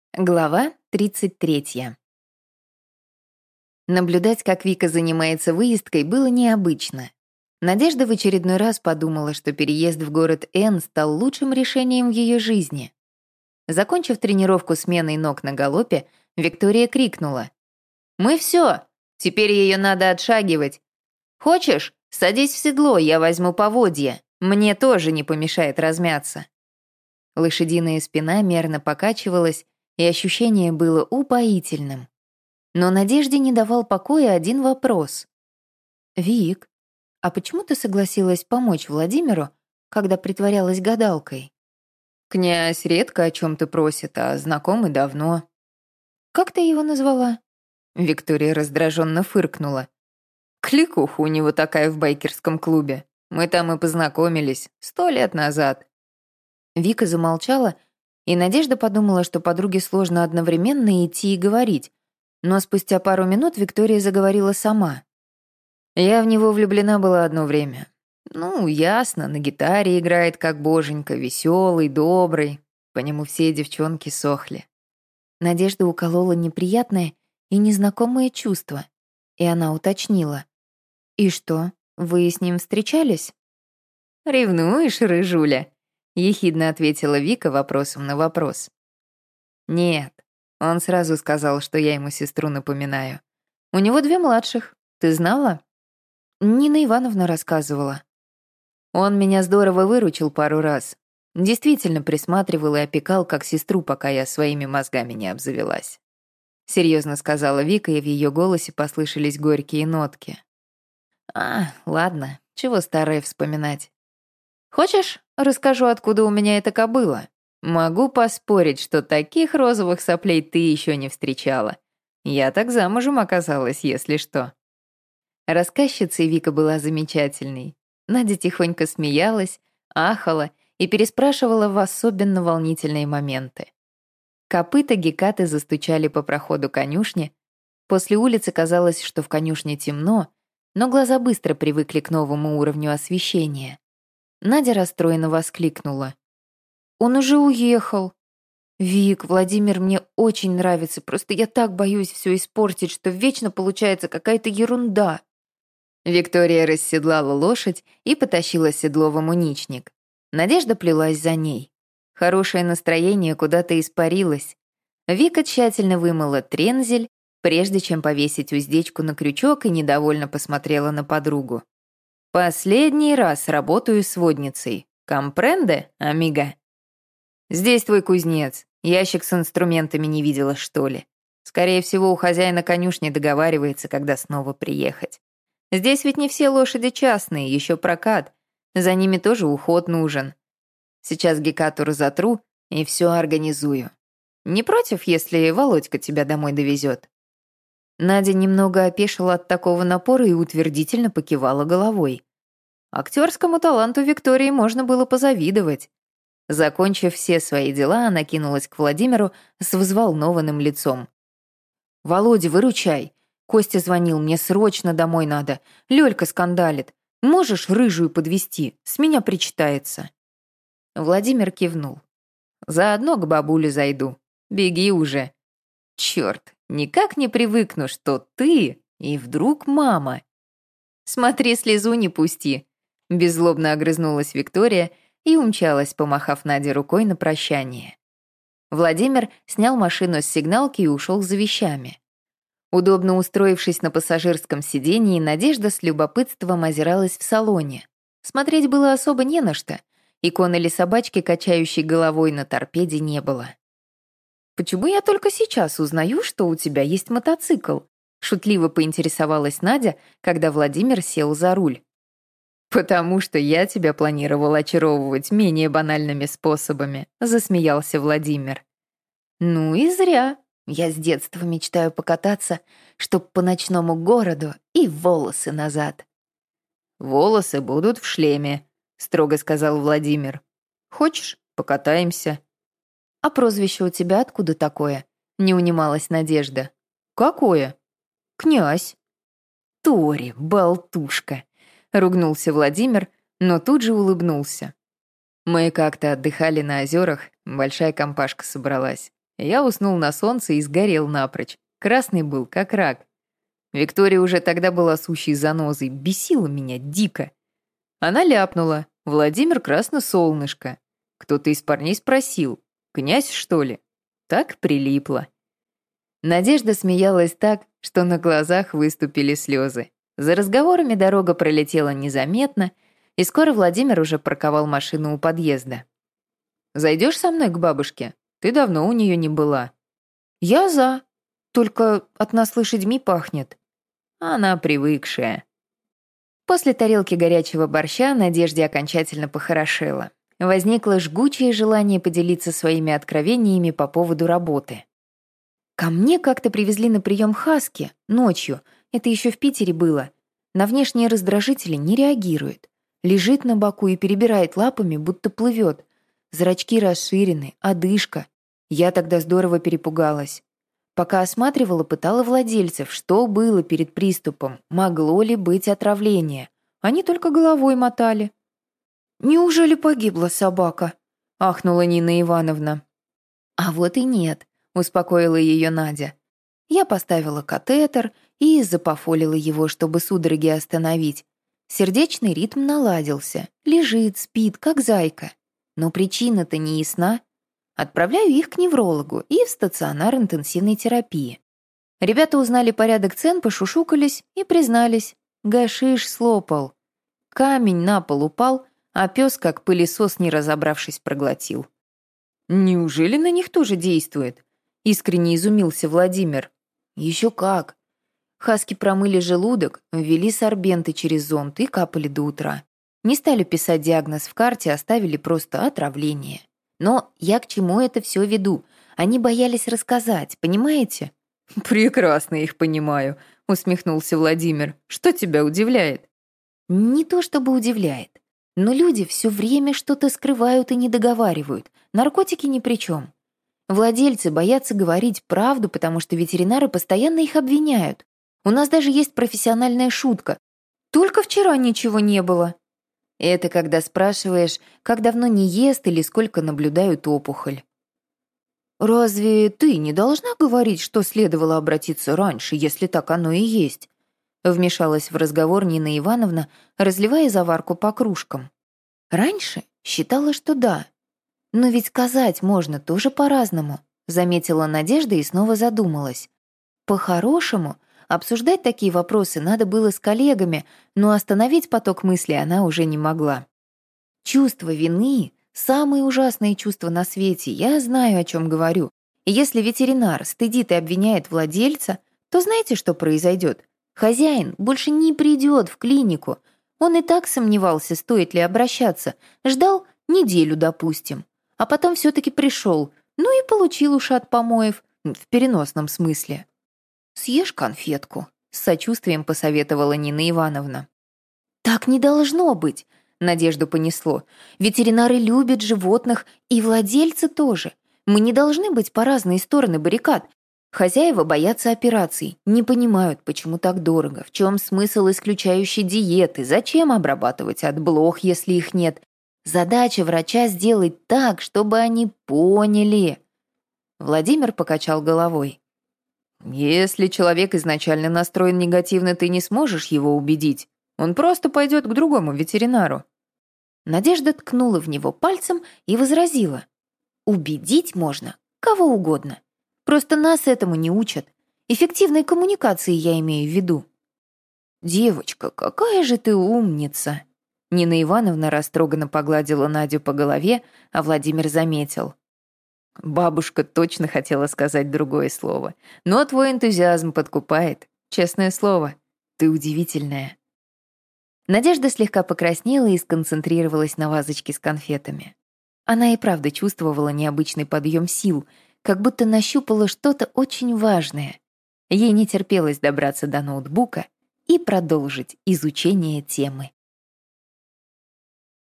Глава 33. Наблюдать, как Вика занимается выездкой, было необычно. Надежда в очередной раз подумала, что переезд в город Н стал лучшим решением в ее жизни. Закончив тренировку сменой ног на галопе, Виктория крикнула: «Мы все! Теперь ее надо отшагивать. Хочешь, садись в седло, я возьму поводья. Мне тоже не помешает размяться». Лошадиная спина мерно покачивалась, и ощущение было упоительным. Но Надежде не давал покоя один вопрос. «Вик, а почему ты согласилась помочь Владимиру, когда притворялась гадалкой?» «Князь редко о чем-то просит, а знакомый давно». «Как ты его назвала?» Виктория раздраженно фыркнула. «Кликуха у него такая в байкерском клубе. Мы там и познакомились 100 лет назад». Вика замолчала, и Надежда подумала, что подруге сложно одновременно идти и говорить, но спустя пару минут Виктория заговорила сама. «Я в него влюблена была одно время. Ну, ясно, на гитаре играет как боженька, веселый, добрый. По нему все девчонки сохли». Надежда уколола неприятное и незнакомое чувство, и она уточнила. «И что, вы с ним встречались?» «Ревнуешь, рыжуля?» — ехидно ответила Вика вопросом на вопрос. «Нет». Он сразу сказал, что я ему сестру напоминаю. «У него 2 младших. Ты знала?» Нина Ивановна рассказывала. Он меня здорово выручил пару раз. Действительно присматривал и опекал как сестру, пока я своими мозгами не обзавелась. Серьезно сказала Вика, и в ее голосе послышались горькие нотки. Ладно, чего старое вспоминать. Хочешь, расскажу, откуда у меня эта кобыла? Могу поспорить, что таких розовых соплей ты еще не встречала. Я так замужем оказалась, если что». Рассказчицей Вика была замечательной. Надя тихонько смеялась, ахала и переспрашивала в особенно волнительные моменты. Копыта Гекаты застучали по проходу конюшни. После улицы казалось, что в конюшне темно, но глаза быстро привыкли к новому уровню освещения. Надя расстроенно воскликнула. «Он уже уехал. Вик, Владимир мне очень нравится, просто я так боюсь все испортить, что вечно получается какая-то ерунда». Виктория расседлала лошадь и потащила седло в амуничник. Надежда плелась за ней. Хорошее настроение куда-то испарилось. Вика тщательно вымыла трензель, прежде чем повесить уздечку на крючок, и недовольно посмотрела на подругу. «Последний раз работаю сводницей. Компренде, амиго?» «Здесь твой кузнец. Ящик с инструментами не видела, что ли? Скорее всего, у хозяина конюшни договаривается, когда снова приехать. Здесь ведь не все лошади частные, еще прокат. За ними тоже уход нужен. Сейчас Гекату разотру и все организую. Не против, если Володька тебя домой довезет?» Надя немного опешила от такого напора и утвердительно покивала головой. Актерскому таланту Виктории можно было позавидовать. Закончив все свои дела, она кинулась к Владимиру с взволнованным лицом. «Володя, выручай. Костя звонил, мне срочно домой надо. Лёлька скандалит. Можешь рыжую подвезти? С меня причитается». Владимир кивнул. «Заодно к бабуле зайду. Беги уже». «Чёрт, никак не привыкну, что ты и вдруг мама». «Смотри, слезу не пусти», — беззлобно огрызнулась Виктория и умчалась, помахав Наде рукой на прощание. Владимир снял машину с сигналки и ушел за вещами. Удобно устроившись на пассажирском сидении, Надежда с любопытством озиралась в салоне. Смотреть было особо не на что. Иконы или собачки, качающей головой на торпеде, не было. «Почему я только сейчас узнаю, что у тебя есть мотоцикл?» Шутливо поинтересовалась Надя, когда Владимир сел за руль. «Потому что я тебя планировал очаровывать менее банальными способами», засмеялся Владимир. «Ну и зря. Я с детства мечтаю покататься, чтоб по ночному городу и волосы назад». «Волосы будут в шлеме», строго сказал Владимир. «Хочешь, покатаемся?» «А прозвище у тебя откуда такое?» Не унималась Надежда. «Какое?» «Князь». «Тори, болтушка», — ругнулся Владимир, но тут же улыбнулся. «Мы как-то отдыхали на озерах, большая компашка собралась. Я уснул на солнце и сгорел напрочь. Красный был, как рак. Виктория уже тогда была сущей занозой, бесила меня дико. Она ляпнула: «Владимир Красносолнышко». Кто-то из парней спросил: «Князь, что ли?» Так прилипло. Надежда смеялась так, что на глазах выступили слезы. За разговорами дорога пролетела незаметно, и скоро Владимир уже парковал машину у подъезда. «Зайдешь со мной к бабушке? Ты давно у нее не была». «Я за. Только от нас лошадьми пахнет». Она привыкшая. После тарелки горячего борща Надежде окончательно похорошело. Возникло жгучее желание поделиться своими откровениями по поводу работы. Ко мне как-то привезли на прием хаски ночью, это еще в Питере было. На внешние раздражители не реагирует. Лежит на боку и перебирает лапами, будто плывет. Зрачки расширены, одышка. Я тогда здорово перепугалась. Пока осматривала, пытала владельцев, что было перед приступом, могло ли быть отравление. Они только головой мотали. «Неужели погибла собака?» — ахнула Нина Ивановна. «А вот и нет», — успокоила ее Надя. Я поставила катетер и запофолила его, чтобы судороги остановить. Сердечный ритм наладился. Лежит, спит, как зайка. Но причина-то не ясна. Отправляю их к неврологу и в стационар интенсивной терапии. Ребята узнали порядок цен, пошушукались и признались. Гашиш слопал. Камень на пол упал, а пес, как пылесос, не разобравшись, проглотил. «Неужели на них тоже действует?» — искренне изумился Владимир. «Еще как. Хаски промыли желудок, ввели сорбенты через зонд и капали до утра. Не стали писать диагноз в карте, оставили просто отравление. Но я к чему это все веду? Они боялись рассказать, понимаете?» «Прекрасно их понимаю», — усмехнулся Владимир. «Что тебя удивляет?» «Не то чтобы удивляет. Но люди все время что-то скрывают и не договаривают. Наркотики ни при чем. Владельцы боятся говорить правду, потому что ветеринары постоянно их обвиняют. У нас даже есть профессиональная шутка. Только вчера ничего не было. Это когда спрашиваешь, как давно не ест или сколько наблюдают опухоль. «Разве ты не должна говорить, что следовало обратиться раньше, если так оно и есть?» Вмешалась в разговор Нина Ивановна, разливая заварку по кружкам. «Раньше считала, что да. Но ведь сказать можно тоже по-разному», заметила Надежда и снова задумалась. По-хорошему, обсуждать такие вопросы надо было с коллегами, но остановить поток мыслей она уже не могла. Чувство вины — самое ужасное чувство на свете, я знаю, о чем говорю. И если ветеринар стыдит и обвиняет владельца, то знаете, что произойдет? Хозяин больше не придет в клинику. Он и так сомневался, стоит ли обращаться. Ждал неделю, допустим. А потом все-таки пришел. Ну и получил ушат помоев. В переносном смысле. «Съешь конфетку», — с сочувствием посоветовала Нина Ивановна. «Так не должно быть», — Надежду понесло. «Ветеринары любят животных, и владельцы тоже. Мы не должны быть по разные стороны баррикад. Хозяева боятся операций, не понимают, почему так дорого, в чем смысл исключающей диеты, зачем обрабатывать от блох, если их нет. Задача врача сделать так, чтобы они поняли». Владимир покачал головой. «Если человек изначально настроен негативно, ты не сможешь его убедить. Он просто пойдет к другому ветеринару». Надежда ткнула в него пальцем и возразила. «Убедить можно кого угодно. Просто нас этому не учат. Эффективной коммуникации я имею в виду». «Девочка, какая же ты умница!» Нина Ивановна растроганно погладила Надю по голове, а Владимир заметил. «Бабушка точно хотела сказать другое слово. Но твой энтузиазм подкупает. Честное слово, ты удивительная». Надежда слегка покраснела и сконцентрировалась на вазочке с конфетами. Она и правда чувствовала необычный подъем сил, как будто нащупала что-то очень важное. Ей не терпелось добраться до ноутбука и продолжить изучение темы.